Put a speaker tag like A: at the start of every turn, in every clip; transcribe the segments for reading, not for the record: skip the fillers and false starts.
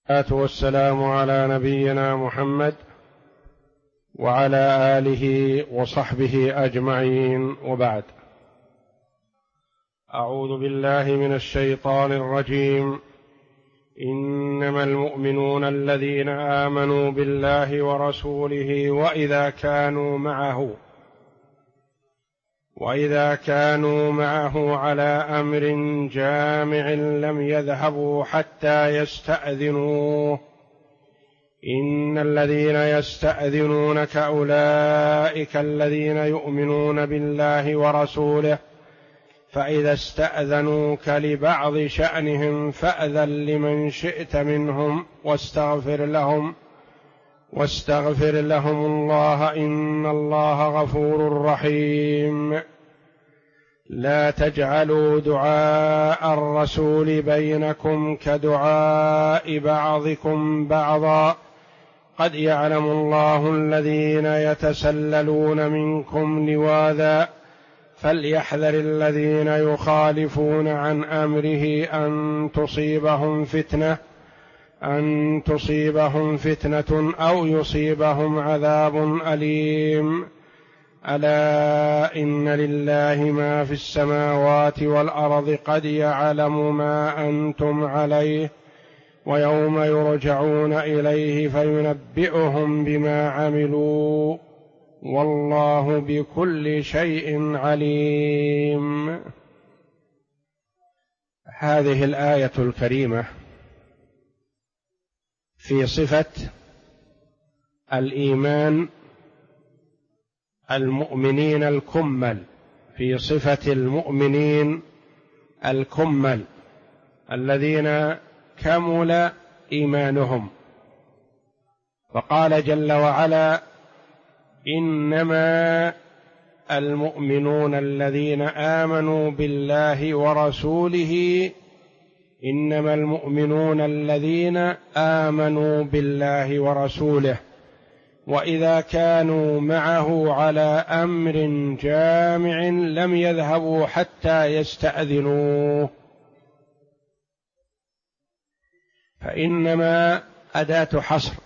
A: والصلاة والسلام على نبينا محمد وعلى آله وصحبه أجمعين، وبعد. أعوذ بالله من الشيطان الرجيم. إنما المؤمنون الذين آمنوا بالله ورسوله وإذا كانوا معه على أمر جامع لم يذهبوا حتى يستأذنوه. إن الذين يستأذنونك أولئك الذين يؤمنون بالله ورسوله، فإذا استأذنوك لبعض شأنهم فأذن لمن شئت منهم واستغفر لهم الله، إن الله غفور رحيم. لا تجعلوا دعاء الرسول بينكم كدعاء بعضكم بعضا، قد يعلم الله الذين يتسللون منكم لواذا، فليحذر الذين يخالفون عن أمره أن تصيبهم فتنة أو يصيبهم عذاب أليم. ألا إن لله ما في السماوات والأرض، قد يعلم ما أنتم عليه، ويوم يرجعون إليه فينبئهم بما عملوا، والله بكل شيء عليم. هذه الآية الكريمة في صفة الإيمان المؤمنين الكمل، في صفة المؤمنين الكمل الذين كمل إيمانهم. فقال جل وعلا: إنما المؤمنون الذين آمنوا بالله ورسوله، إنما المؤمنون الذين آمنوا بالله ورسوله وإذا كانوا معه على أمر جامع لم يذهبوا حتى يستأذنوه. فإنما أداة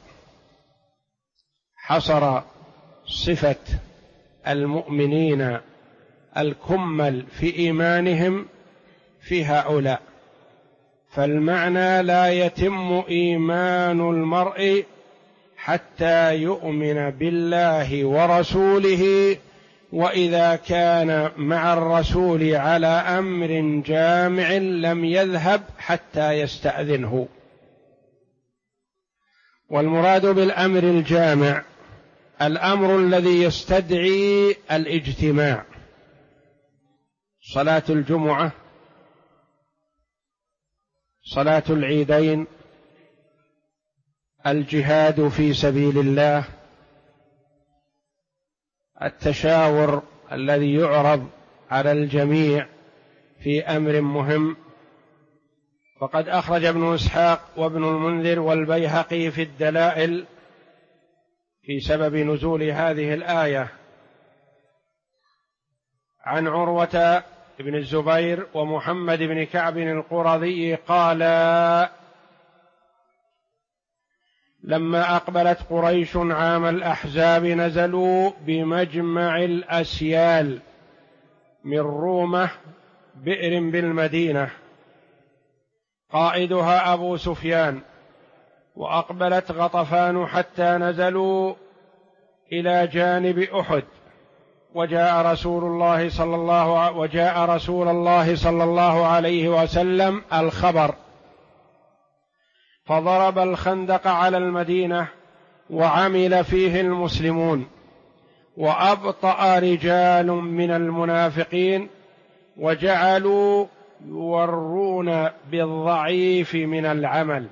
A: حصر صفة المؤمنين الكمل في إيمانهم في هؤلاء، فالمعنى لا يتم إيمان المرء حتى يؤمن بالله ورسوله، وإذا كان مع الرسول على أمر جامع لم يذهب حتى يستأذنه. والمراد بالأمر الجامع الأمر الذي يستدعي الاجتماع: صلاة الجمعة، صلاة العيدين، الجهاد في سبيل الله، التشاور الذي يعرض على الجميع في أمر مهم. فقد أخرج ابن إسحاق وابن المنذر والبيهقي في الدلائل في سبب نزول هذه الآية عن عروة بن الزبير ومحمد بن كعب القرظي قال: لما أقبلت قريش عام الأحزاب نزلوا بمجمع الأسيال من رومة بئر بالمدينة، قائدها أبو سفيان، وأقبلت غطفان حتى نزلوا إلى جانب أحد، وجاء رسول الله صلى الله عليه وسلم الخبر، فضرب الخندق على المدينة وعمل فيه المسلمون، وأبطأ رجال من المنافقين وجعلوا يورون بالضعيف من العمل،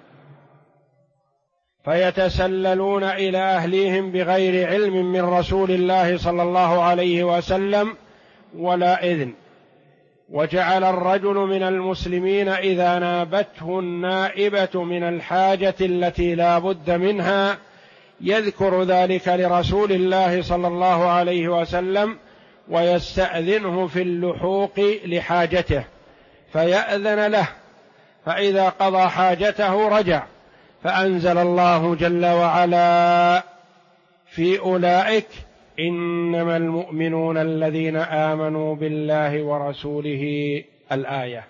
A: فيتسللون إلى أهليهم بغير علم من رسول الله صلى الله عليه وسلم ولا إذن. وجعل الرجل من المسلمين إذا نابته النائبة من الحاجة التي لا بد منها يذكر ذلك لرسول الله صلى الله عليه وسلم ويستأذنه في اللحوق لحاجته، فيأذن له، فإذا قضى حاجته رجع، فأنزل الله جل وعلا في أولئك إنما المؤمنون الذين آمنوا بالله ورسوله الآية.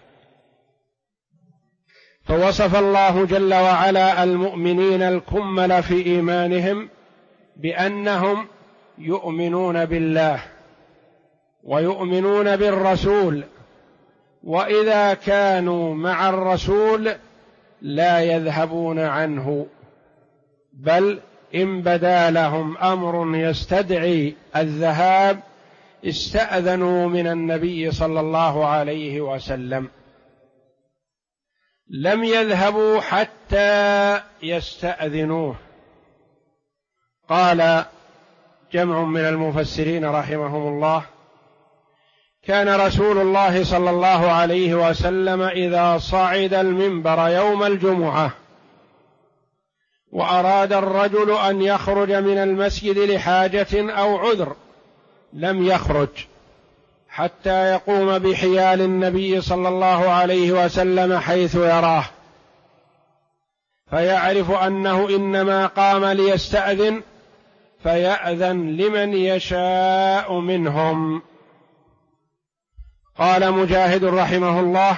A: فوصف الله جل وعلا المؤمنين الكمل في إيمانهم بأنهم يؤمنون بالله ويؤمنون بالرسول، وإذا كانوا مع الرسول لا يذهبون عنه، بل إن بدا لهم أمر يستدعي الذهاب استأذنوا من النبي صلى الله عليه وسلم، لم يذهبوا حتى يستأذنوه. قال جمع من المفسرين رحمهم الله: كان رسول الله صلى الله عليه وسلم إذا صعد المنبر يوم الجمعة وأراد الرجل أن يخرج من المسجد لحاجة أو عذر لم يخرج حتى يقوم بحيال النبي صلى الله عليه وسلم حيث يراه، فيعرف أنه إنما قام ليستأذن، فيأذن لمن يشاء منهم. قال مجاهد رحمه الله: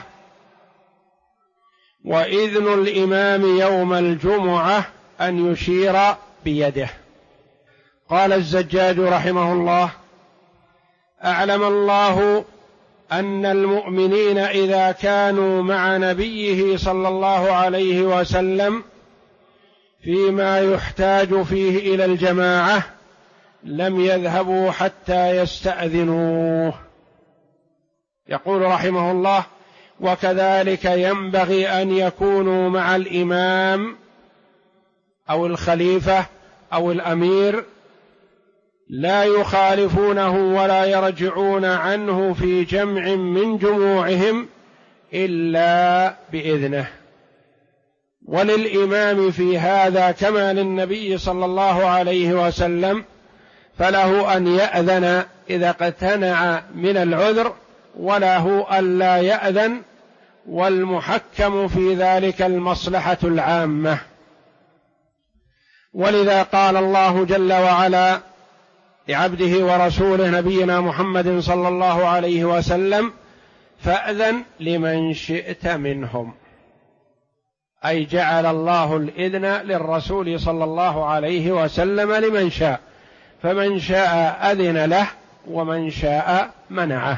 A: وإذن الإمام يوم الجمعة أن يشير بيده. قال الزجاج رحمه الله: أعلم الله أن المؤمنين إذا كانوا مع نبيه صلى الله عليه وسلم فيما يحتاج فيه إلى الجماعة لم يذهبوا حتى يستأذنوه. يقول رحمه الله: وكذلك ينبغي أن يكونوا مع الإمام أو الخليفة أو الأمير لا يخالفونه ولا يرجعون عنه في جمع من جموعهم إلا بإذنه. وللإمام في هذا كما للنبي صلى الله عليه وسلم، فله أن يأذن إذا اقتنع من العذر، وله ألا يأذن، والمحكم في ذلك المصلحة العامة. ولذا قال الله جل وعلا لعبده ورسوله نبينا محمد صلى الله عليه وسلم: فأذن لمن شئت منهم، أي جعل الله الإذن للرسول صلى الله عليه وسلم لمن شاء، فمن شاء أذن له ومن شاء منعه.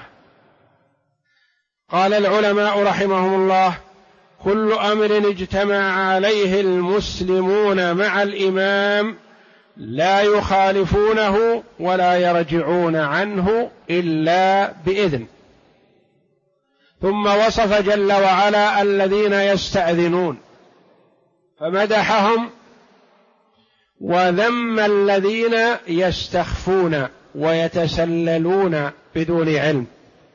A: قال العلماء رحمهم الله: كل أمر اجتمع عليه المسلمون مع الإمام لا يخالفونه ولا يرجعون عنه إلا بإذن. ثم وصف جل وعلا الذين يستأذنون فمدحهم، وذم الذين يستخفون ويتسللون بدون علم،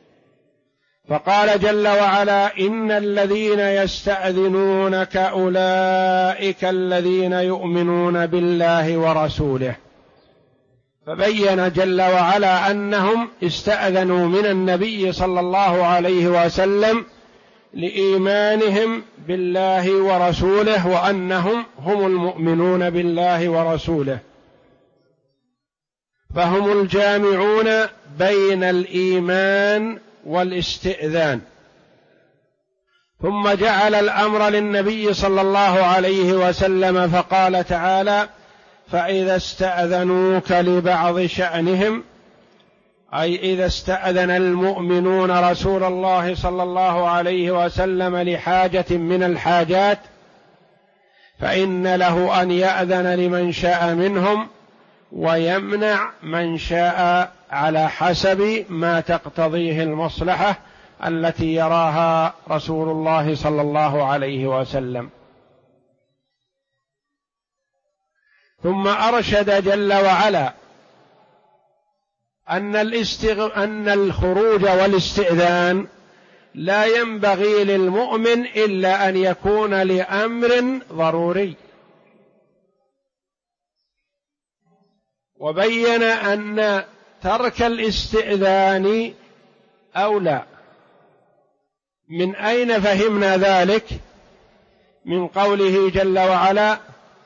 A: فقال جل وعلا: إن الذين يستأذنونك أولئك الذين يؤمنون بالله ورسوله. فبين جل وعلا أنهم استأذنوا من النبي صلى الله عليه وسلم لإيمانهم بالله ورسوله، وأنهم هم المؤمنون بالله ورسوله، فهم الجامعون بين الإيمان والاستئذان. ثم جعل الأمر للنبي صلى الله عليه وسلم، فقال تعالى: فإذا استأذنوك لبعض شأنهم، أي إذا استأذن المؤمنون رسول الله صلى الله عليه وسلم لحاجة من الحاجات، فإن له أن يأذن لمن شاء منهم ويمنع من شاء على حسب ما تقتضيه المصلحة التي يراها رسول الله صلى الله عليه وسلم. ثم أرشد جل وعلا أن الخروج والاستئذان لا ينبغي للمؤمن إلا أن يكون لأمر ضروري، وبين أن ترك الاستئذان أولى. من أين فهمنا ذلك؟ من قوله جل وعلا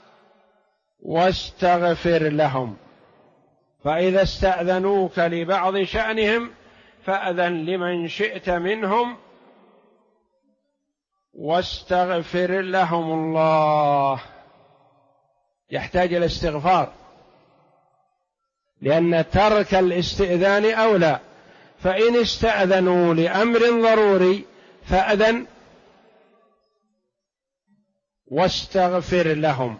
A: واستغفر لهم، فإذا استأذنوك لبعض شأنهم فأذن لمن شئت منهم واستغفر لهم الله. يحتاج إلى استغفار، لأن ترك الاستئذان أولى، فإن استأذنوا لأمر ضروري فأذن واستغفر لهم،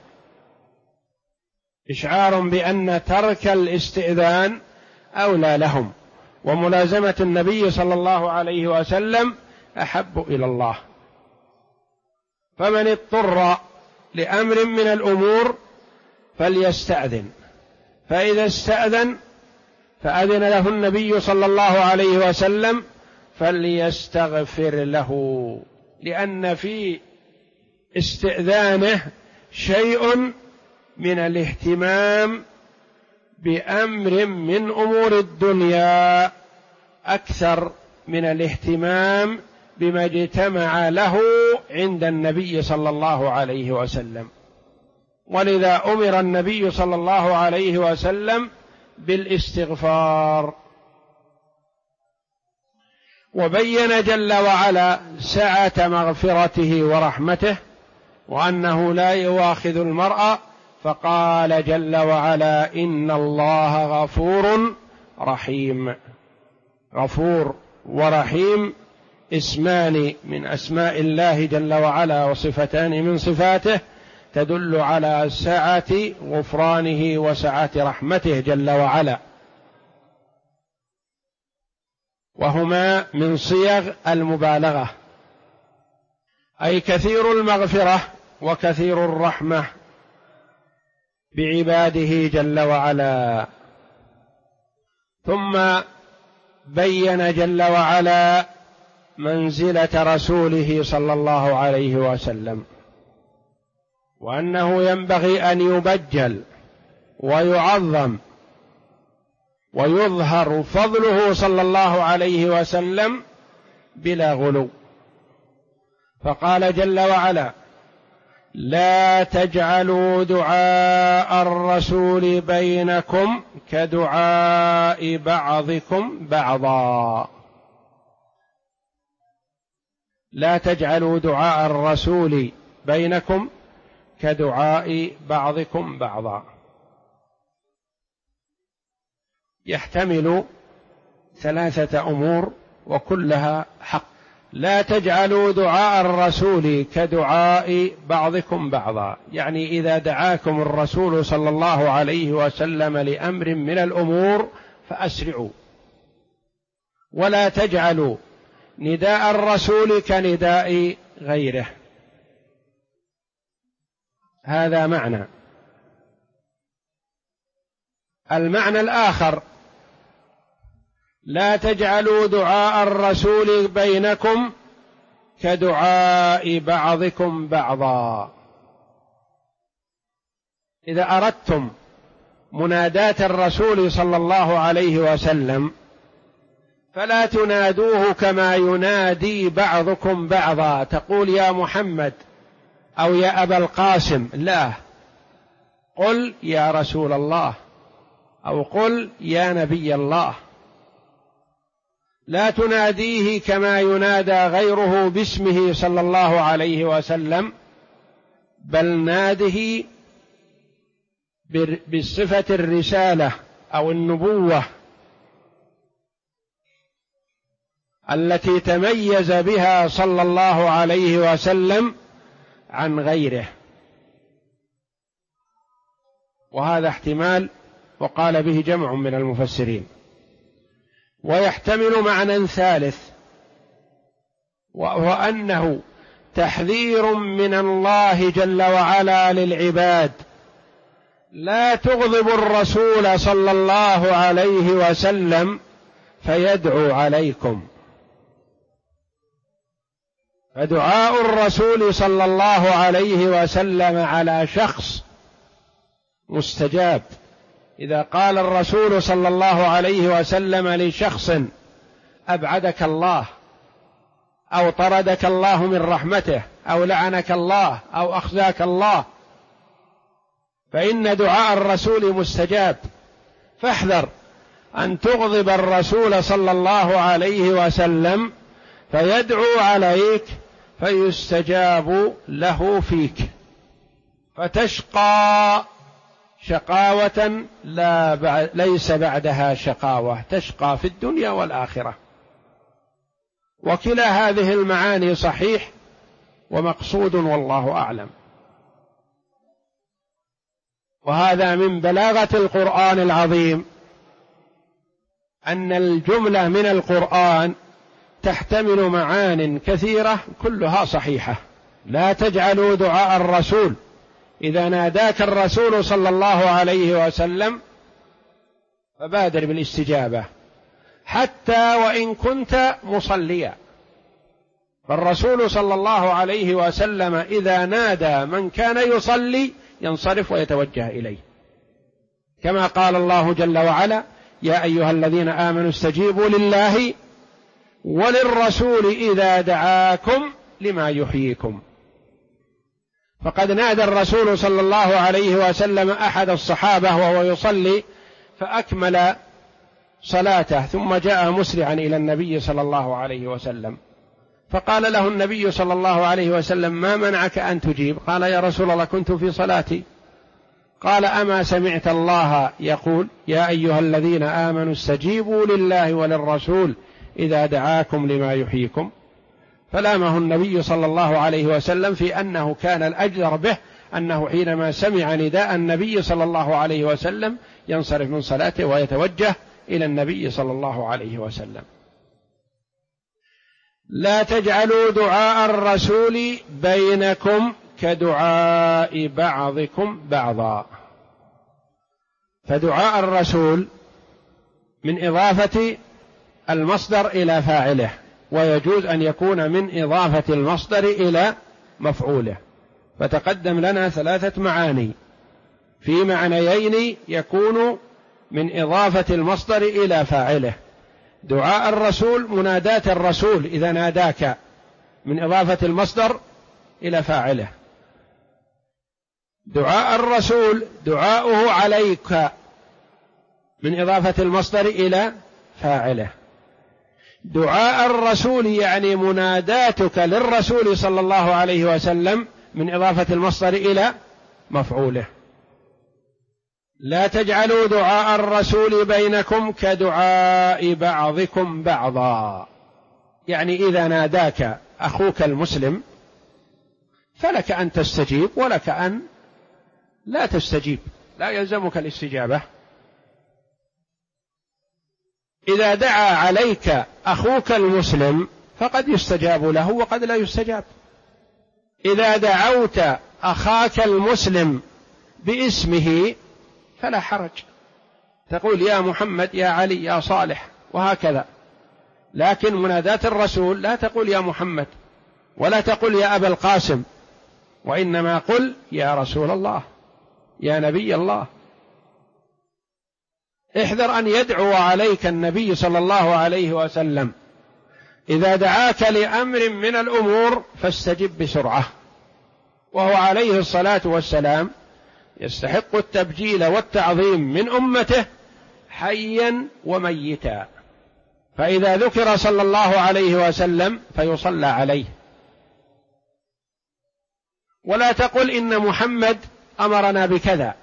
A: إشعار بأن ترك الاستئذان أولى لهم، وملازمة النبي صلى الله عليه وسلم أحب إلى الله. فمن اضطر لأمر من الأمور فليستأذن، فإذا استأذن فأذن له النبي صلى الله عليه وسلم فليستغفر له، لأن في استئذانه شيء من الاهتمام بأمر من أمور الدنيا أكثر من الاهتمام بما اجتمع له عند النبي صلى الله عليه وسلم. ولذا أمر النبي صلى الله عليه وسلم بالاستغفار. وبين جل وعلا سعة مغفرته ورحمته وأنه لا يؤاخذ المرء، فقال جل وعلا إن الله غفور رحيم. غفور ورحيم اسمان من أسماء الله جل وعلا وصفتان من صفاته تدل على سعة غفرانه وسعة رحمته جل وعلا، وهما من صيغ المبالغة، أي كثير المغفرة وكثير الرحمة بعباده جل وعلا. ثم بين جل وعلا منزلة رسوله صلى الله عليه وسلم، وأنه ينبغي أن يبجل ويعظم ويظهر فضله صلى الله عليه وسلم بلا غلو. فقال جل وعلا لا تجعلوا دعاء الرسول بينكم كدعاء بعضكم بعضا. لا تجعلوا دعاء الرسول بينكم كدعاء بعضكم بعضا، يحتمل ثلاثة أمور وكلها حق. لا تجعلوا دعاء الرسول كدعاء بعضكم بعضا، يعني إذا دعاكم الرسول صلى الله عليه وسلم لأمر من الأمور فأسرعوا، ولا تجعلوا نداء الرسول كنداء غيره. هذا معنى. المعنى الآخر لا تجعلوا دعاء الرسول بينكم كدعاء بعضكم بعضا. إذا أردتم مناداة الرسول صلى الله عليه وسلم فلا تنادوه كما ينادي بعضكم بعضا، تقول يا محمد أو يا أبا القاسم، لا، قل يا رسول الله أو قل يا نبي الله. لا تناديه كما ينادى غيره باسمه صلى الله عليه وسلم، بل ناده بصفة الرسالة أو النبوة التي تميز بها صلى الله عليه وسلم عن غيره. وهذا احتمال وقال به جمع من المفسرين. ويحتمل معنى ثالث، وهو أنه تحذير من الله جل وعلا للعباد، لا تغضبوا الرسول صلى الله عليه وسلم فيدعو عليكم. فدعاء الرسول صلى الله عليه وسلم على شخص مستجاب. إذا قال الرسول صلى الله عليه وسلم لشخص أبعدك الله أو طردك الله من رحمته أو لعنك الله أو أخزاك الله، فإن دعاء الرسول مستجاب. فاحذر أن تغضب الرسول صلى الله عليه وسلم فيدعو عليك فيستجاب له فيك، فتشقى شقاوة ليس بعدها شقاوة، تشقى في الدنيا والآخرة. وكلا هذه المعاني صحيح ومقصود والله أعلم. وهذا من بلاغة القرآن العظيم أن الجملة من القرآن تحتمل معان كثيرة كلها صحيحة. لا تجعلوا دعاء الرسول إذا ناداك الرسول صلى الله عليه وسلم فبادر بالاستجابة حتى وإن كنت مصليا. فالرسول صلى الله عليه وسلم إذا نادى من كان يصلي ينصرف ويتوجه إليه، كما قال الله جل وعلا: يا أيها الذين آمنوا استجيبوا لله وللرسول إذا دعاكم لما يحييكم. فقد نادى الرسول صلى الله عليه وسلم أحد الصحابة وهو يصلي فأكمل صلاته، ثم جاء مسرعا إلى النبي صلى الله عليه وسلم، فقال له النبي صلى الله عليه وسلم: ما منعك أن تجيب؟ قال: يا رسول الله كنت في صلاتي. قال: أما سمعت الله يقول: يا أيها الذين آمنوا استجيبوا لله وللرسول إذا دعاكم لما يحييكم؟ فلامه النبي صلى الله عليه وسلم في أنه كان الأجدر به أنه حينما سمع نداء النبي صلى الله عليه وسلم ينصرف من صلاته ويتوجه إلى النبي صلى الله عليه وسلم. لا تجعلوا دعاء الرسول بينكم كدعاء بعضكم بعضا. فدعاء الرسول من إضافة المصدر إلى فاعله، ويجوز أن يكون من إضافة المصدر إلى مفعوله. فتقدم لنا 3 معاني، في معنيين يكون من إضافة المصدر إلى فاعله: دعاء الرسول مناداة الرسول إذا ناداك من إضافة المصدر إلى فاعله، دعاء الرسول دعاؤه عليك من إضافة المصدر إلى فاعله. دعاء الرسول يعني مناداتك للرسول صلى الله عليه وسلم من إضافة المصدر إلى مفعوله. لا تجعلوا دعاء الرسول بينكم كدعاء بعضكم بعضا، يعني إذا ناداك أخوك المسلم فلك أن تستجيب ولك أن لا تستجيب، لا يلزمك الاستجابة. إذا دعا عليك أخوك المسلم فقد يستجاب له وقد لا يستجاب. إذا دعوت أخاك المسلم باسمه فلا حرج، تقول: يا محمد، يا علي، يا صالح، وهكذا. لكن مناداة الرسول لا تقول يا محمد ولا تقول يا أبا القاسم، وإنما قل يا رسول الله، يا نبي الله. احذر أن يدعو عليك النبي صلى الله عليه وسلم، إذا دعاك لأمر من الأمور فاستجب بسرعة. وهو عليه الصلاة والسلام يستحق التبجيل والتعظيم من أمته حيا وميتا، فإذا ذكر صلى الله عليه وسلم فيصلى عليه. ولا تقل إن محمد أمرنا بكذا،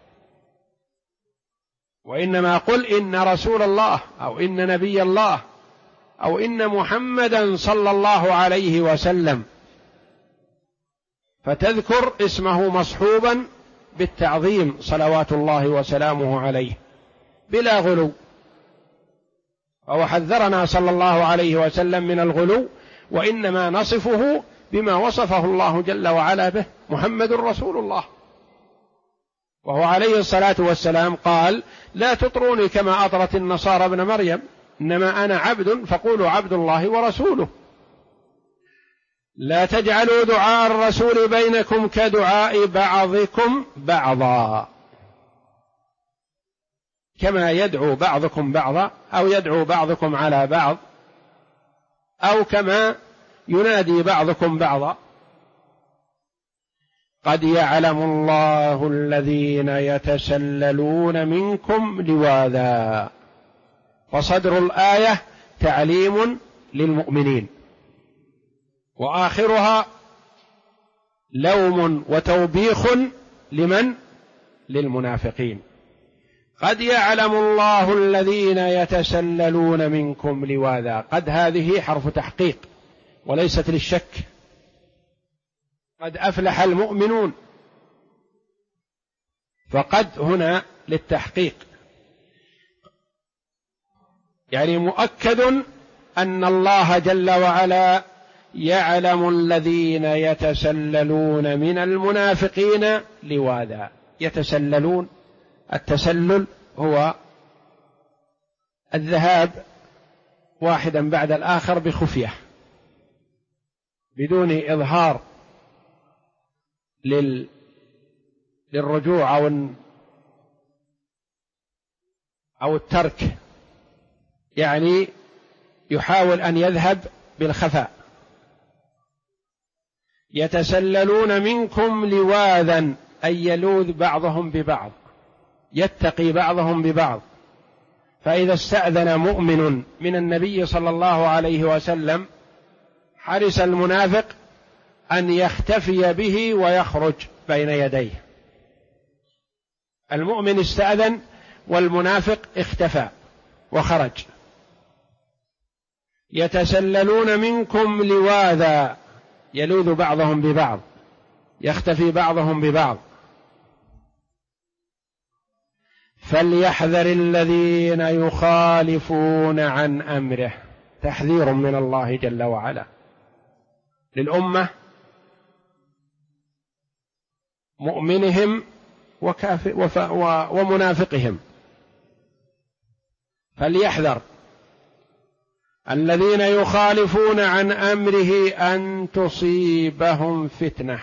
A: وإنما قل إن رسول الله أو إن نبي الله أو إن محمدا صلى الله عليه وسلم، فتذكر اسمه مصحوبا بالتعظيم صلوات الله وسلامه عليه بلا غلو. أو حذرنا صلى الله عليه وسلم من الغلو، وإنما نصفه بما وصفه الله جل وعلا به: محمد رسول الله. وهو عليه الصلاة والسلام قال: لا تطروني كما أطرت النصارى ابن مريم، إنما أنا عبد فقولوا عبد الله ورسوله. لا تجعلوا دعاء الرسول بينكم كدعاء بعضكم بعضا، كما يدعو بعضكم بعضا، أو يدعو بعضكم على بعض، أو كما ينادي بعضكم بعضا قد يعلم الله الذين يتسللون منكم لواذا. فصدر الآية تعليم للمؤمنين، وآخرها لوم وتوبيخ لمن؟ للمنافقين. قد يعلم الله الذين يتسللون منكم لواذا. قد هذه حرف تحقيق وليست للشك. قد أفلح المؤمنون، فقد هنا للتحقيق، يعني مؤكد أن الله جل وعلا يعلم الذين يتسللون من المنافقين لواذا. يتسللون، التسلل هو الذهاب واحدا بعد الآخر بخفية بدون إظهار للرجوع أو الترك، يعني يحاول أن يذهب بالخفاء. يتسللون منكم لواذا أي يلوذ بعضهم ببعض، يتقي بعضهم ببعض. فإذا استأذن مؤمن من النبي صلى الله عليه وسلم حرص المنافق أن يختفي به ويخرج بين يديه. المؤمن استأذن والمنافق اختفى وخرج. يتسللون منكم لواذا، يلوذ بعضهم ببعض، يختفي بعضهم ببعض. فليحذر الذين يخالفون عن أمره. تحذير من الله جل وعلا للأمة، مؤمنهم ومنافقهم. فليحذر الذين يخالفون عن أمره أن تصيبهم فتنة.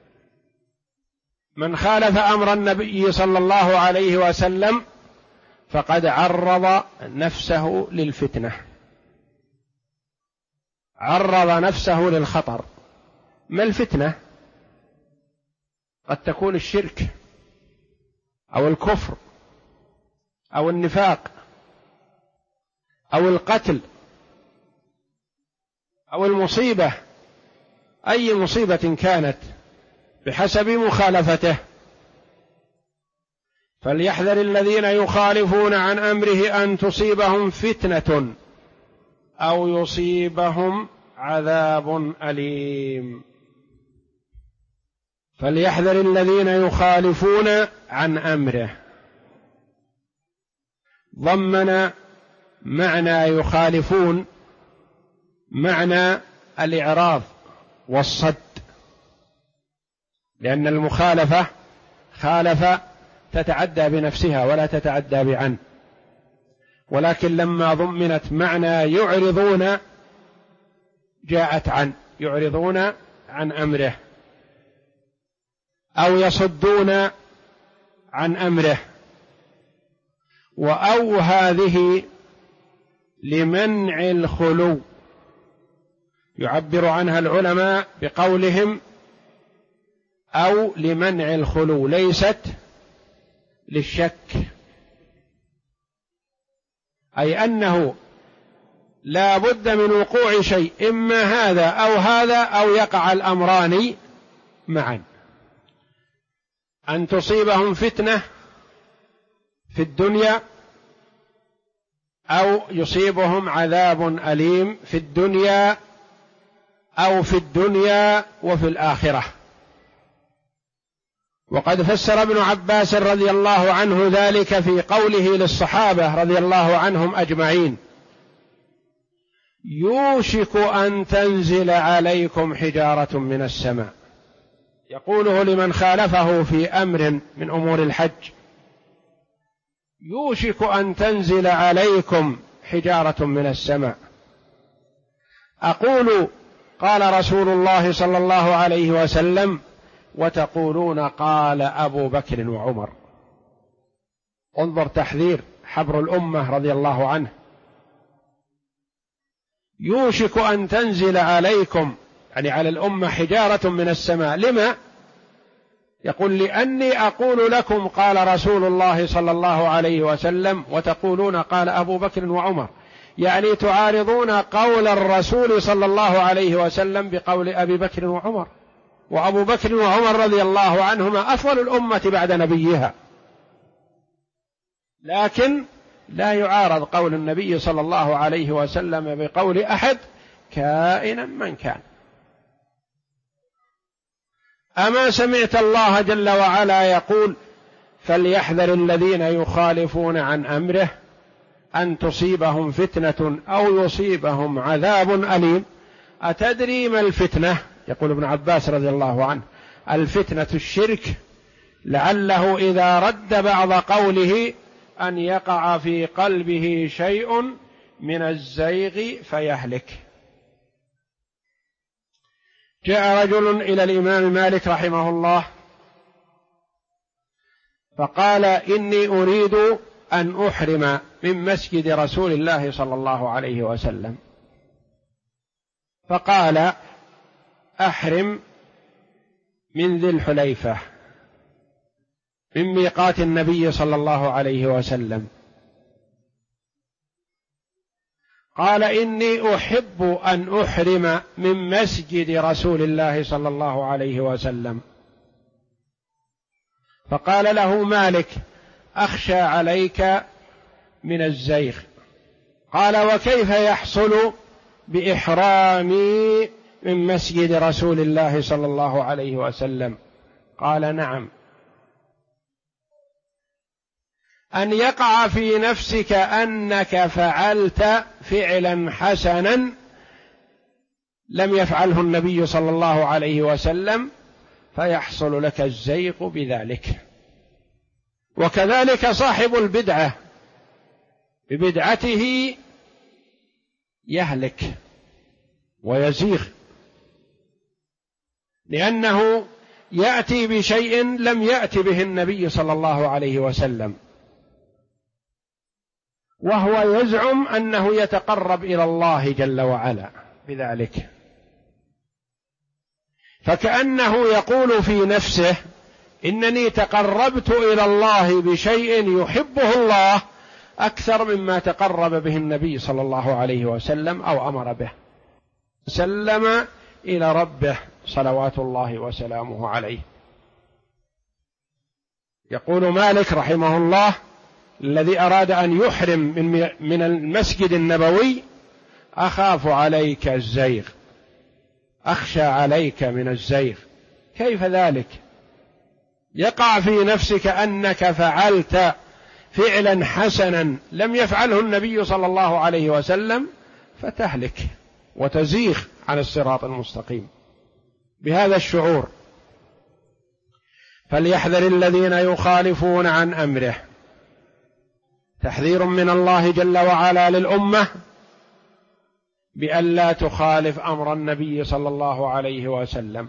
A: من خالف أمر النبي صلى الله عليه وسلم فقد عرض نفسه للفتنة، عرض نفسه للخطر. ما الفتنة؟ قد تكون الشرك أو الكفر أو النفاق أو القتل أو المصيبة، أي مصيبة كانت بحسب مخالفته. فليحذر الذين يخالفون عن أمره أن تصيبهم فتنة أو يصيبهم عذاب أليم. فليحذر الذين يخالفون عن أمره، ضمن معنى يخالفون معنى الإعراض والصد، لأن المخالفة خالف تتعدى بنفسها ولا تتعدى بعن، ولكن لما ضمنت معنى يعرضون جاءت عن، يعرضون عن أمره أو يصدون عن أمره. وأو هذه لمنع الخلو، يعبر عنها العلماء بقولهم أو لمنع الخلو، ليست للشك، أي أنه لا بد من وقوع شيء، إما هذا أو هذا أو يقع الأمران معا. أن تصيبهم فتنة في الدنيا أو يصيبهم عذاب أليم في الدنيا أو في الدنيا وفي الآخرة. وقد فسر ابن عباس رضي الله عنه ذلك في قوله للصحابة رضي الله عنهم أجمعين: يوشك أن تنزل عليكم حجارة من السماء. يقوله لمن خالفه في أمر من أمور الحج: يوشك أن تنزل عليكم حجارة من السماء. أقول قال رسول الله صلى الله عليه وسلم، وتقولون قال أبو بكر وعمر. انظر تحذير حبر الأمة رضي الله عنه. يوشك أن تنزل عليكم يعني على الأمة حجارة من السماء. لما؟ يقول لأني أقول لكم قال رسول الله صلى الله عليه وسلم وتقولون قال أبو بكر وعمر، يعني تعارضون قول الرسول صلى الله عليه وسلم بقول أبي بكر وعمر، وأبو بكر وعمر رضي الله عنهما أفضل الأمة بعد نبيها، لكن لا يعارض قول النبي صلى الله عليه وسلم بقول أحد كائنا من كان. أما سمعت الله جل وعلا يقول فليحذر الذين يخالفون عن أمره أن تصيبهم فتنة أو يصيبهم عذاب أليم. أتدري ما الفتنة؟ يقول ابن عباس رضي الله عنه الفتنة الشرك، لعله إذا رد بعض قوله أن يقع في قلبه شيء من الزيغ فيهلك. جاء رجل إلى الإمام مالك رحمه الله فقال إني أريد أن أحرم من مسجد رسول الله صلى الله عليه وسلم، فقال أحرم من ذي الحليفة من ميقات النبي صلى الله عليه وسلم. قال إني أحب أن أحرم من مسجد رسول الله صلى الله عليه وسلم. فقال له مالك أخشى عليك من الزيغ. قال وكيف يحصل بإحرامي من مسجد رسول الله صلى الله عليه وسلم؟ قال نعم، أن يقع في نفسك أنك فعلت فعلا حسنا لم يفعله النبي صلى الله عليه وسلم فيحصل لك الزيغ بذلك. وكذلك صاحب البدعة ببدعته يهلك ويزيغ، لأنه يأتي بشيء لم يأت به النبي صلى الله عليه وسلم، وهو يزعم أنه يتقرب إلى الله جل وعلا بذلك، فكأنه يقول في نفسه إنني تقربت إلى الله بشيء يحبه الله أكثر مما تقرب به النبي صلى الله عليه وسلم أو أمر به، سلم إلى ربه صلوات الله وسلامه عليه. يقول مالك رحمه الله الذي أراد أن يحرم من المسجد النبوي أخاف عليك الزيغ، أخشى عليك من الزيغ. كيف ذلك؟ يقع في نفسك أنك فعلت فعلا حسنا لم يفعله النبي صلى الله عليه وسلم فتهلك وتزيغ عن الصراط المستقيم بهذا الشعور. فليحذر الذين يخالفون عن أمره، تحذير من الله جل وعلا للأمة بأن لا تخالف أمر النبي صلى الله عليه وسلم،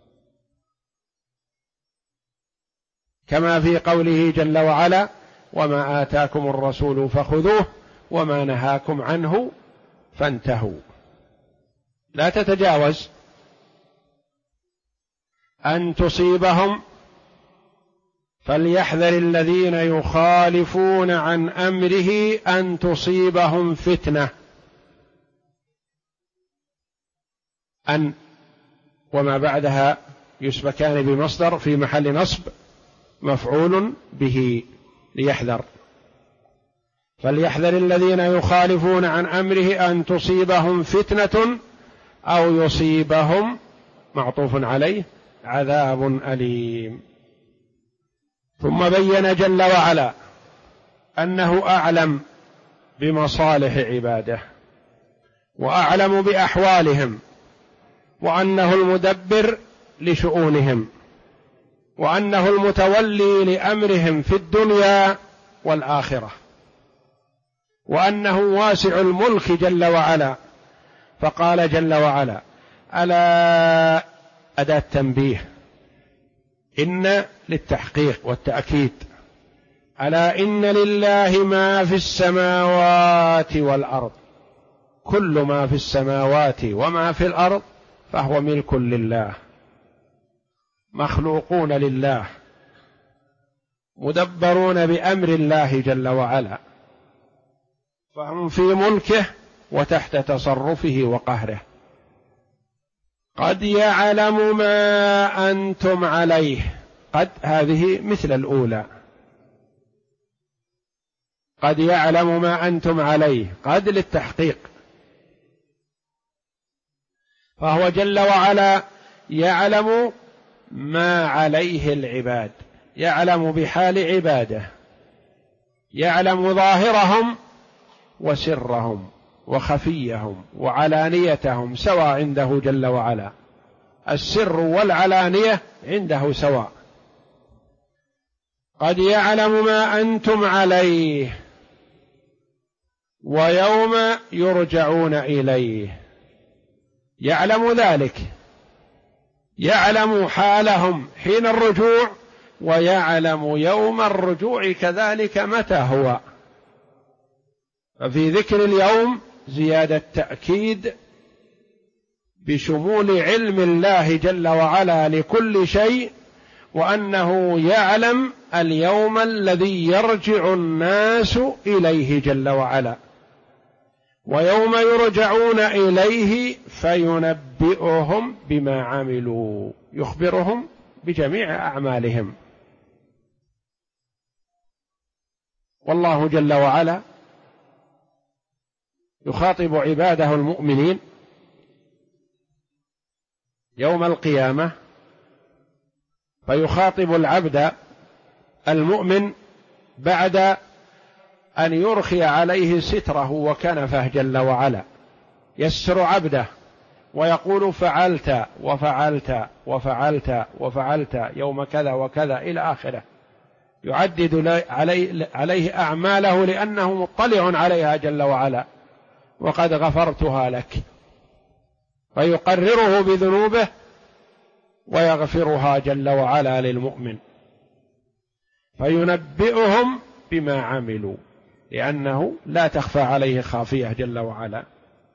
A: كما في قوله جل وعلا وما آتاكم الرسول فخذوه وما نهاكم عنه فانتهوا. لا تتجاوز أن تصيبهم، فليحذر الذين يخالفون عن أمره أن تصيبهم فتنة. أن وما بعدها يسبكان بمصدر في محل نصب مفعول به ليحذر. فليحذر الذين يخالفون عن أمره أن تصيبهم فتنة أو يصيبهم معطوف عليه عذاب أليم. ثم بين جل وعلا أنه أعلم بمصالح عباده وأعلم بأحوالهم، وأنه المدبر لشؤونهم، وأنه المتولي لأمرهم في الدنيا والآخرة، وأنه واسع الملك جل وعلا. فقال جل وعلا ألا أداة تنبيه، إن للتحقيق والتأكيد، ألا إن لله ما في السماوات والأرض، كل ما في السماوات وما في الأرض فهو ملك لله، مخلوقون لله، مدبرون بأمر الله جل وعلا، فهم في ملكه وتحت تصرفه وقهره. قد يعلم ما أنتم عليه، قد هذه مثل الأولى، قد يعلم ما أنتم عليه، قد للتحقيق، فهو جل وعلا يعلم ما عليه العباد، يعلم بحال عباده، يعلم ظاهرهم وسرهم وخفيهم وعلانيتهم سواء عنده جل وعلا، السر والعلانية عنده سواء. قد يعلم ما أنتم عليه ويوم يرجعون إليه، يعلم ذلك، يعلم حالهم حين الرجوع، ويعلم يوم الرجوع كذلك متى هو. ففي ذكر اليوم زيادة تأكيد بشمول علم الله جل وعلا لكل شيء، وأنه يعلم اليوم الذي يرجع الناس إليه جل وعلا، ويوم يرجعون إليه فينبئهم بما عملوا، يخبرهم بجميع أعمالهم. والله جل وعلا يخاطب عباده المؤمنين يوم القيامة، فيخاطب العبد المؤمن بعد أن يرخي عليه ستره وكنفه جل وعلا، يسر عبده ويقول فعلت وفعلت وفعلت وفعلت يوم كذا وكذا إلى آخره، يعدد عليه أعماله لأنه مطلع عليها جل وعلا، وقد غفرتها لك، فيقرره بذنوبه ويغفرها جل وعلا للمؤمن، فينبئهم بما عملوا، لأنه لا تخفى عليه خافية جل وعلا.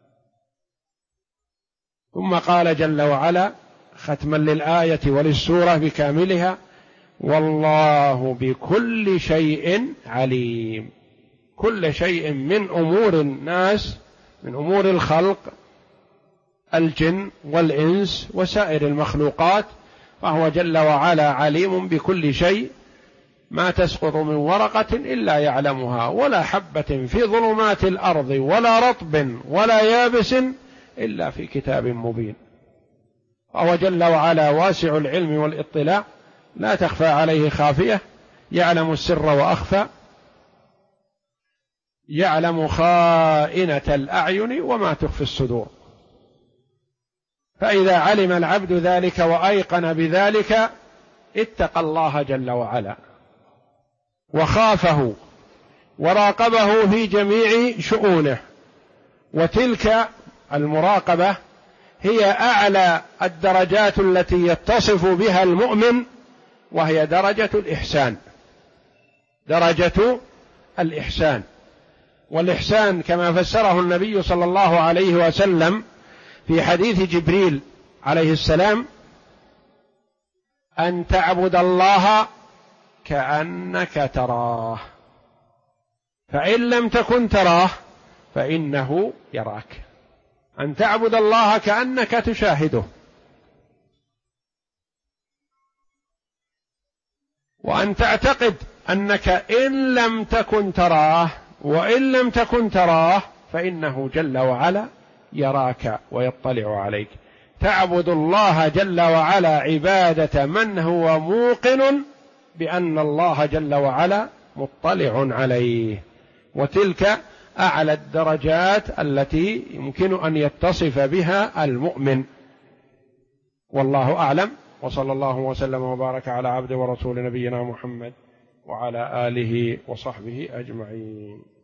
A: ثم قال جل وعلا ختما للآية وللسورة بكاملها: والله بكل شيء عليم. كل شيء من أمور الناس، من أمور الخلق، الجن والإنس وسائر المخلوقات، فهو جل وعلا عليم بكل شيء، ما تسقط من ورقة إلا يعلمها، ولا حبة في ظلمات الأرض ولا رطب ولا يابس إلا في كتاب مبين. فهو جل وعلا واسع العلم والاطلاع، لا تخفى عليه خافية، يعلم السر وأخفى، يعلم خائنة الأعين وما تخفي الصدور. فإذا علم العبد ذلك وأيقن بذلك اتقى الله جل وعلا وخافه وراقبه في جميع شؤونه. وتلك المراقبة هي أعلى الدرجات التي يتصف بها المؤمن، وهي درجة الإحسان، درجة الإحسان. والإحسان كما فسره النبي صلى الله عليه وسلم في حديث جبريل عليه السلام: أن تعبد الله كأنك تراه، فإن لم تكن تراه فإنه يراك. أن تعبد الله كأنك تشاهده، وأن تعتقد أنك إن لم تكن تراه وإن لم تكن تراه فإنه جل وعلا يراك ويطلع عليك. تعبد الله جل وعلا عبادة من هو موقن بأن الله جل وعلا مطلع عليه. وتلك أعلى الدرجات التي يمكن أن يتصف بها المؤمن. والله أعلم، وصلى الله وسلم وبارك على عبد ورسول نبينا محمد وعلى آله وصحبه أجمعين.